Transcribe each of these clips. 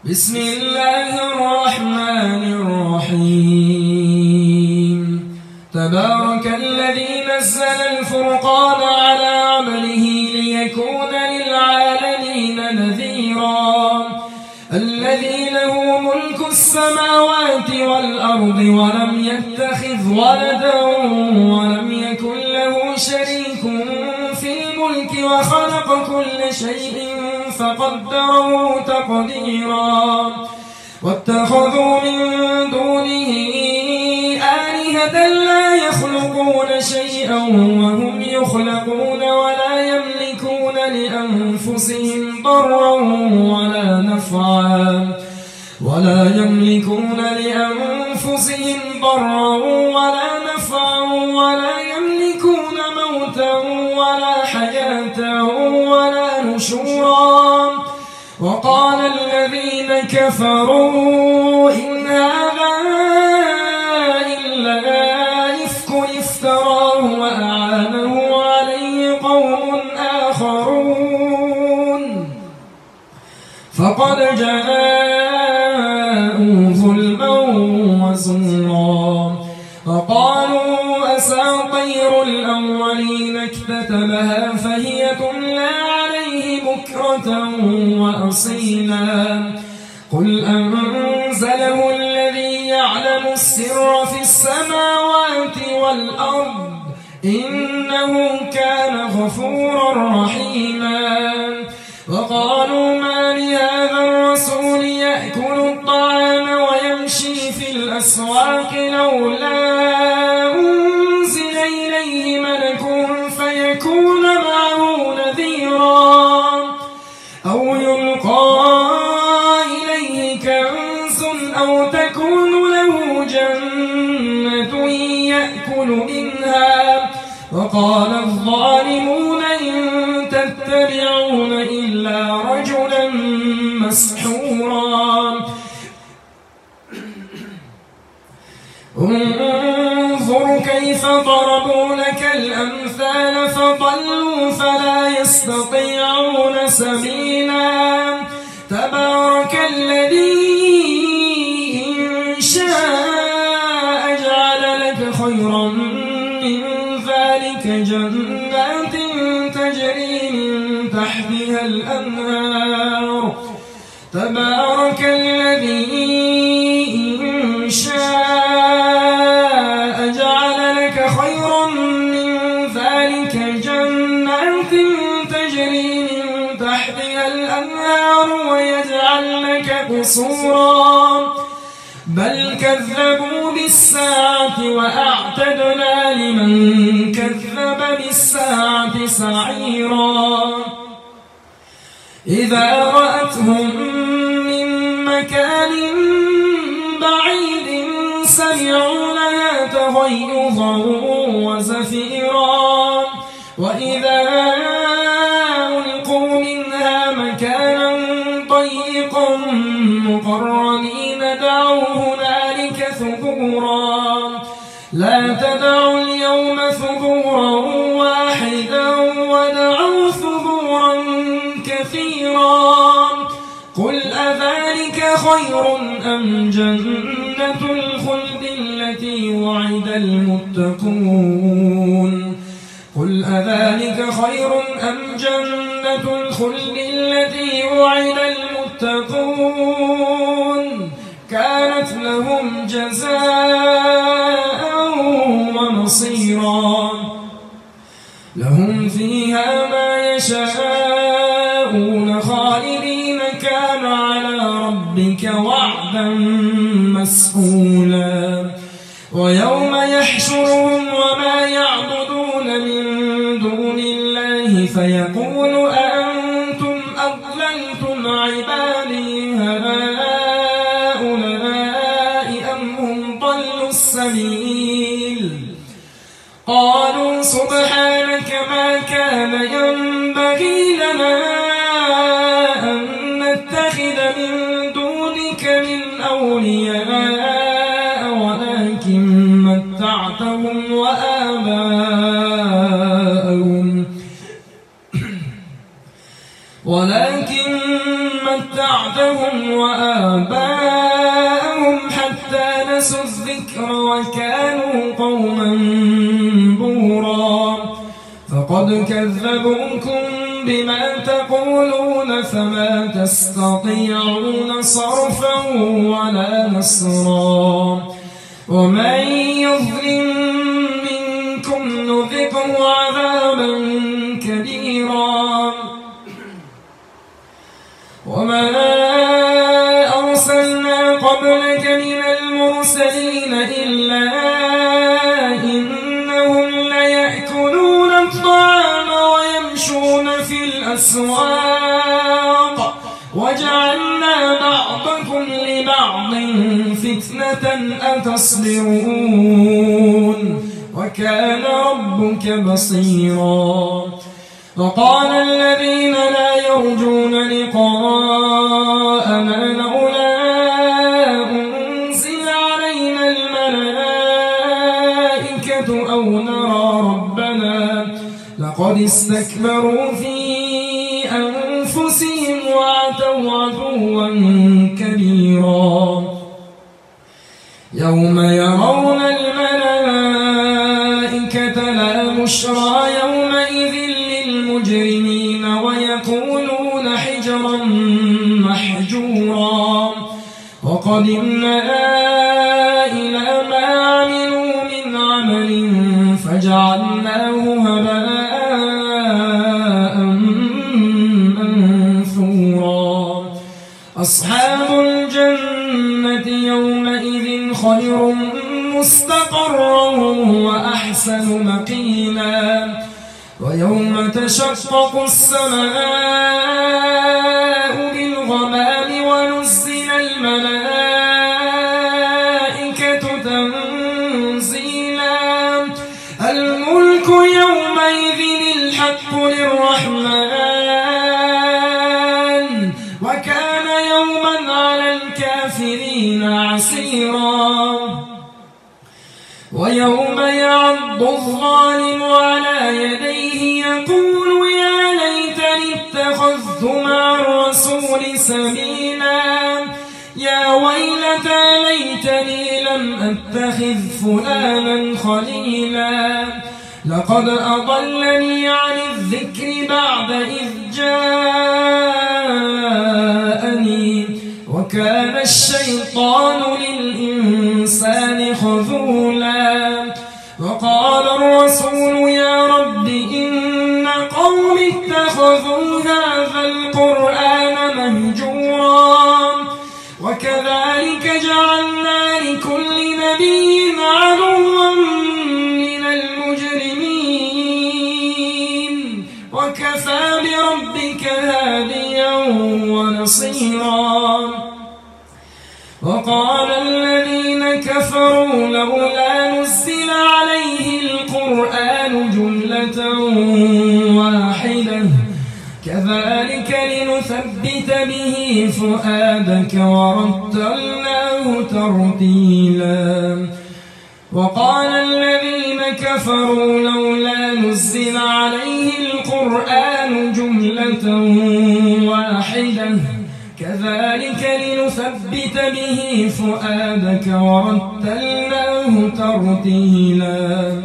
بسم الله الرحمن الرحيم تبارك الذي نزل الفرقان على عبده ليكون للعالمين نذيرا الذي له ملك السماوات والأرض ولم يتخذ ولدا ولم يكن له شريك في الملك وخلق كل شيء فقدره تقديرا واتخذوا من دونه آلهة لا يخلقون شيئا وهم يخلقون ولا يملكون لأنفسهم ضرا ولا نفعا ولا يملكون موتا ولا حياة ولا نشورا وقال الذين كفروا إن هذا إلا إفك افتراه وأعانه عليه قوم آخرون فقد جاءوا ظلما وزورا وقالوا أساطير الأولين اكتتبها فهي تملى عليه بكرة وأصيلا قل أنزله الذي يعلم السر في السماوات والأرض إنه كان غفورا رحيما وقالوا ما لهذا الرسول يأكل الطعام ويمشي في الأسواق لولا أنزل إليه ملك فيكون معه نذيرا أو يلقى إليه كنز أو تكون له جنة يأكل منها وقال الظالمون إن تتبعون إلا رجلا مسحورا انظر كيف ضربوا لك الأمثال فضلوا فلا يستطيعون سبيلا تبارك الذي إن شاء جعل لك خيرا من ذلك جنات تجري من تحتها الأنهار تبارك الذي إن شاء جعل لك خيرا من ذلك جنات تجري من تحتها الأنهار ويجعل لك قصورا بل كذبوا بالساعة وأعتدنا لمن كذب بالساعة سعيرا إذا رأتهم من مكان بعيد سمعوا لها تغيظا وزفيرا وإذا ألقوا منها مكانا ضيقا مقرنين دعوا هنالك ثبورا لا تدعوا اليوم ثبورا واحدا ودعوا ثبورا كثيرا قل أذلك خير أم جنة الخلد التي وعد المتقون قل أذلك خير أم جنة الخلد التي وعد المتقون كانت لهم جزاء ومصيرا لهم فيها ما يشاءون خالدين كان على ربك وعدا مسئولا ويوم يحشرهم وما يعبدون من دون الله فيقول أأنتم أضللتم عبادي هؤلاء أم هم ضلوا السبيل قالوا سبحانك ما كان ينبغي لنا أن نتخذ من دونك من أولياء ولكن متعتهم وآباءهم ولكن متعتهم وآباءهم حتى نسوا الذكر وكانوا قوما بورا فقد كذبوكم بما تقولون فما تستطيعون صرفا ولا نصرا ومن يظلم منكم نذقه عذابا كبيرا وما أرسلنا قبلك من المرسلين إلا إنهم ليأكلون الطعام ويمشون في الأسواق وجعلنا بعضكم لبعض فتنة أتصبرون وكان ربك بصيرا وقال الذين لا يرجون لقاءنا لولا أنزل علينا الملائكة أو نرى ربنا لقد استكبروا في أنفسهم وعتوا عتوا كبيرا يوم يرون الملائكة لا بشرى يومئذ للمجرمين ويقولون حجرا محجورا وقدمنا إلى ما عملوا من عمل فجعلناه هباء منثورا أصحاب الجنة يومئذ خير مستقرا وأحسن مقيلا ويوم تشقق السماء بالغمام ونزل الملائكة تنزيلا الملك يومئذ الحق للرحمن وكان يوما على الكافرين عسيرا ويوم يعض الظالم على يديه يقول يا ليتني اتخذت مع الرسول سبيلا يا ويلتى ليتني لم أتخذ فلانا خليلا لقد أضلني عن الذكر بعد إذ جاءني وكان الشيطان للإنسان خذولا وقال الرسول يا رب إن قوم اتخذوا هذا القرآن مهجورا وكذلك جعلنا لكل نبي عدوا من المجرمين وكفى بربك هاديا ونصيرا وقال الذين كفروا لولا نزل عليه القرآن جملة واحدة كذلك لنثبت به فؤادك ورتلناه ترتيلا وقال الذين كفروا لولا نزل عليه القرآن جملة واحدة كذلك لنثبت به فؤادك ورتلناه ترتيلا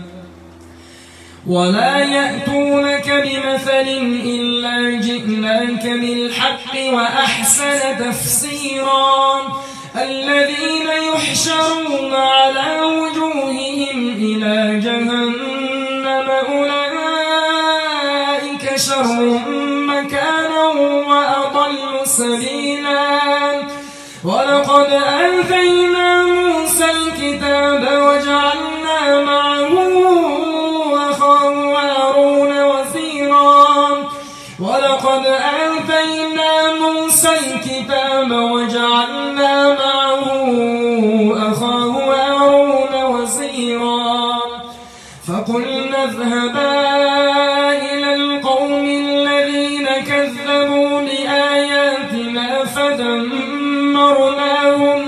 ولا يأتونك بمثل إلا جئناك بالحق وأحسن تفسيرا الذين يحشرون على وجوههم إلى جهنم أولئك شر مكانا وأضل سبيلا ولقد آتينا موسى الكتاب وجعلنا معه أخاه هارون وزيرا ولقد آتينا موسى الكتاب وجعلنا معه أخاه هارون وزيرا فقلنا اذهبا إلى القوم الذين كذبوا بآياتنا فدمرناهم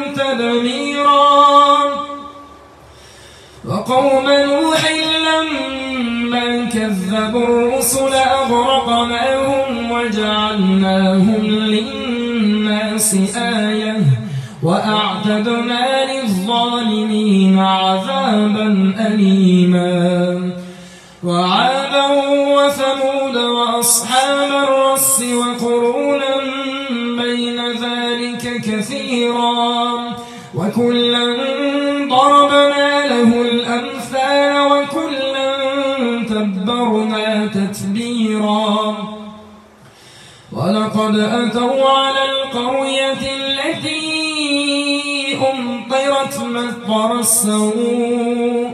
تدميرا وقوم نوح لما فلما كذبوا الرسل أغرقناهم وجعلناهم للناس آية وأعتدنا للظالمين عذابا أليما وعادا وثمود وأصحاب الرس وقرونا بين ذلك كثيرا وكلا ضربنا له الأمثال وكلا تبرنا تتبيرا ولقد أتوا على القرية التي أمطرت مطر السوء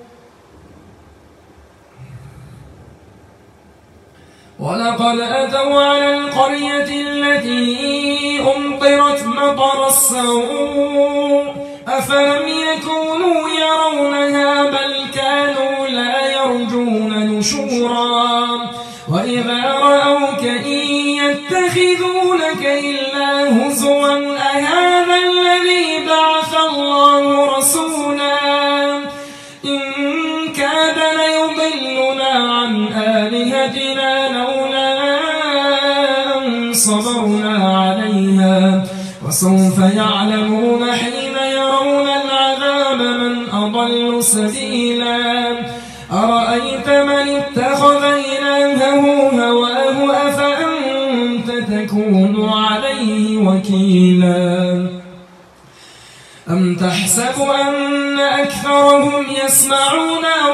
ولقد أتوا على القرية التي أمطرت مطر السوء أفلم يكونوا يرونها بل كانوا لا يرجون نشورا وإذا رأوك إن يتخذونك إلا هزوا أهذا الذي بعث الله رسولا إن كاد ليضلنا عن آلهتنا لولا أن صبرنا عليها وسوف يعلمون حين يرون العذاب من أضل سبيلا أرأيت من اتخذ إلهه هواه أفأنت تكون عليه وكيلا أم تحسب أن أكثرهم يسمعون أو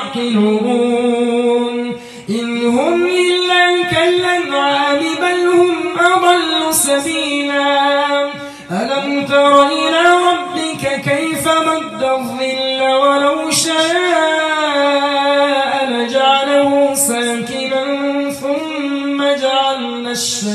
يعقلون إن هم إلا كالأنعام بل هم أضل سبيلا ألم تر إلى ربك كيف مد الظل ولو شاء لجعله ساكنا ثم جعلنا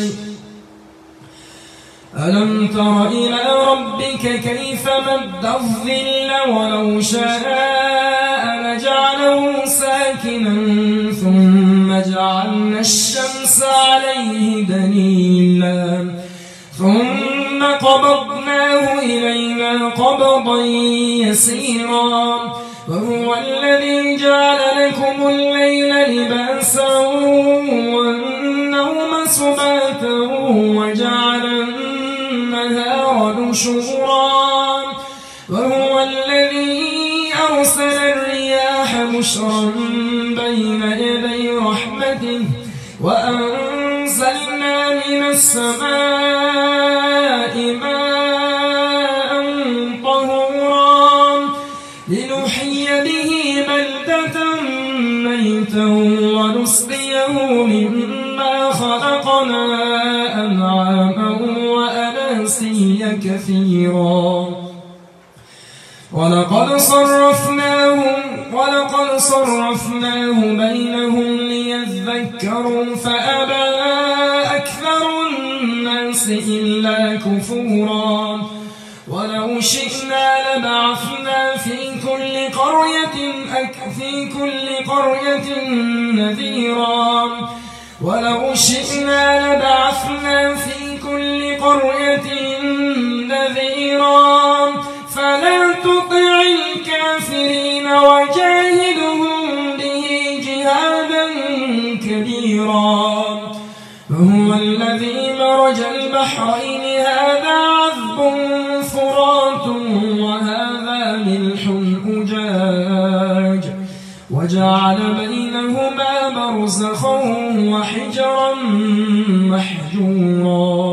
ألم تر إلى ربك كيف مد الظل ولو شاء لجعله ساكنا ثم جعلنا الشمس عليه دليلا ثم قبضناه إلينا قبضا يسيرا وهو الذي جعل لكم الليل لباسا والنوم سباتا وجعل النهار نشورا وهو الذي أرسل الرياح بشرا بين يدي رحمته وأنزلنا من السماء ماء طهورا لنحيي به بلدة ميتا ونسقيه مما خلقنا أنعاما وأناسيا كثيرا ولقد صرفناه بينهم ليذكروا فأبى أكثر الناس إلا كفورا ولو شئنا لبعثنا في كل قرية نذيرا ولو شئنا لبعثنا في كل قرية نذيرا فلا تطع الكافرين وجاهدهم به جهادا كبيرا فهو الذي مرج البحرين هذا عذب فرات وهذا ملح أجاج وجعل بينهما برزخا وحجرا محجورا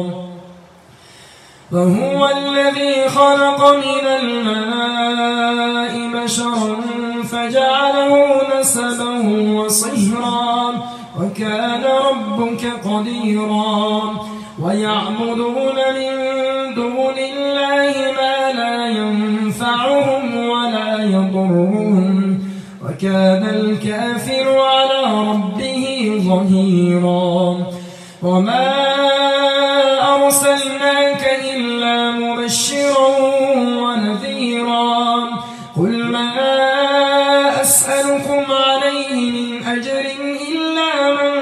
وهو الذي خلق من الماء بشرا فجعله نسبا وصهرا وكان ربك قديرا ويعبدون من دون الله ما لا ينفعهم ولا يضرهم وكان الكافر على ربه ظهيرا وما أرسلناك إلا مبشرا ونذيرا قل ما أسألكم عليه من أجر إلا من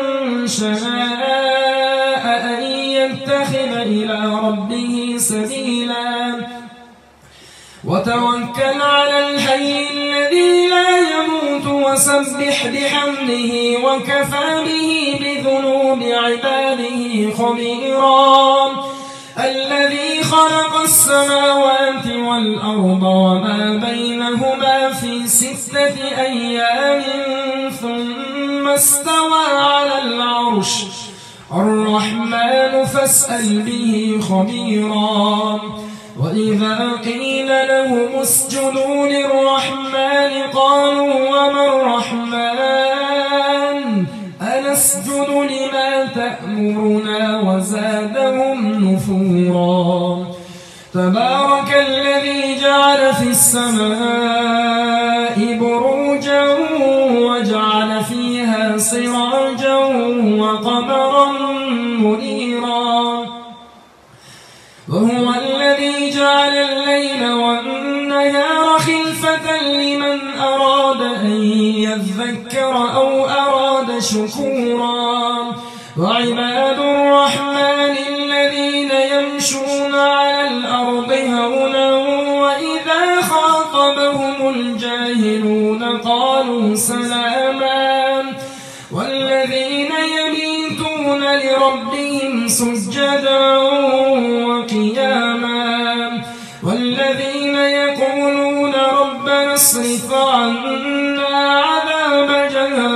شاء أن يتخذ إلى ربه سبيلا وتوكل على الحي الذي لا يموت وسبح بحمده وكفى به بذنوب عباده خبيرا الذي خلق السماوات والأرض وما بينهما في 6 أيام ثم استوى على العرش الرحمن فاسأل به خبيرا وإذا قيل لهم اسجدوا للرحمن قالوا وما الرحمن أنسجد لما تأمرنا وزادهم نفورا تبارك الذي جعل في السماء بروجا وجعل فيها سراجا وقمرا منيرا وهو الذي جعل الليل والنهار خلفة لمن أراد أن يذكر أو أراد شكورا وعباد الرحمن الذين يمشون على الأرض هونا وإذا خاطبهم الجاهلون قالوا سلاما والذين يبيتون لربهم سجدا وقياما والذين يقولون ربنا اصرف عنا عذاب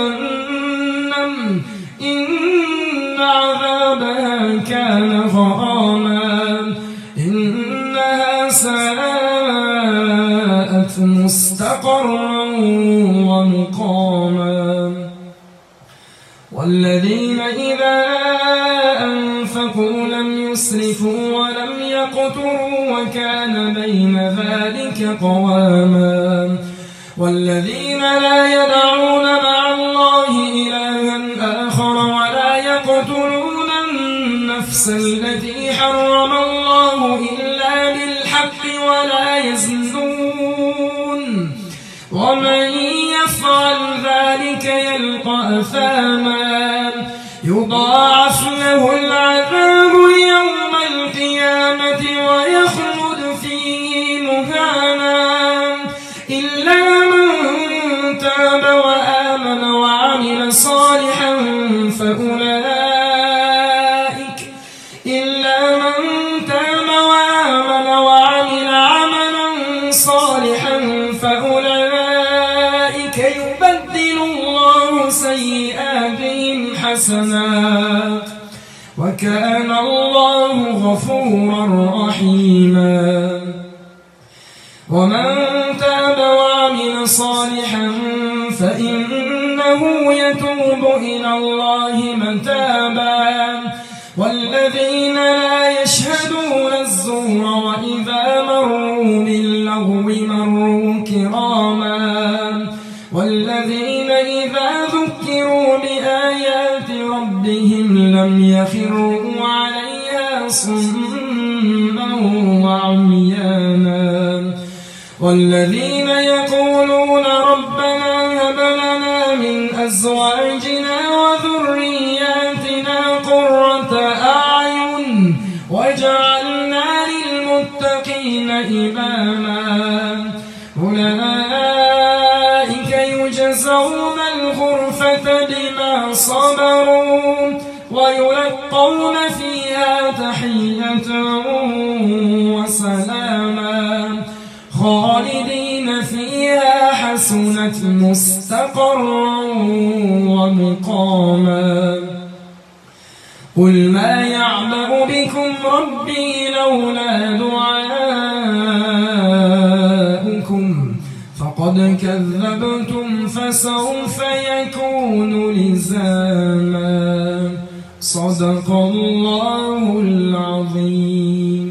جهنم إن عذابها كان غراما إنها ساءت مستقرا ومقاما والذين إذا أنفقوا لم يسرفوا ولم يقتروا وكان بين ذلك قواما والذين لا يدعون مع الله إلها آخر ولا يقتلون النفس التي حرم الله إلا بالحق ولا يزنون ومن يفعل ذلك يلقى أثاما يضاعف له العذاب يوم القيامة ويخلد فيه مهانا إلا من تاب وآمن وعمل صالحا فأولئك إلا من تاب وآمن وعمل عملا صالحا فأولئك يبدل الله سيئاتهم حسنات وكان الله غفورا رحيما ومن تاب وعمل صالحا فإنه يتوب إلى الله متابا والذين لا يشهدون الزور وإذا مروا باللغو مروا كراما والذين إذا ذكروا بآيات ربهم لم يخروا عليها صما وعميانا والذين يقولون ربنا هب لنا من أزواجنا وذرياتنا قرة أعين واجعلنا للمتقين إماما أولئك يجزون الغرفة بما صبروا ويلقون فيها تحية وسلاما خالدين فيها حسنت مستقرا ومقاما قل ما يعبأ بكم ربي لولا دعاؤكم فقد كذبتم فسوف يكون لزاما صدق الله العظيم.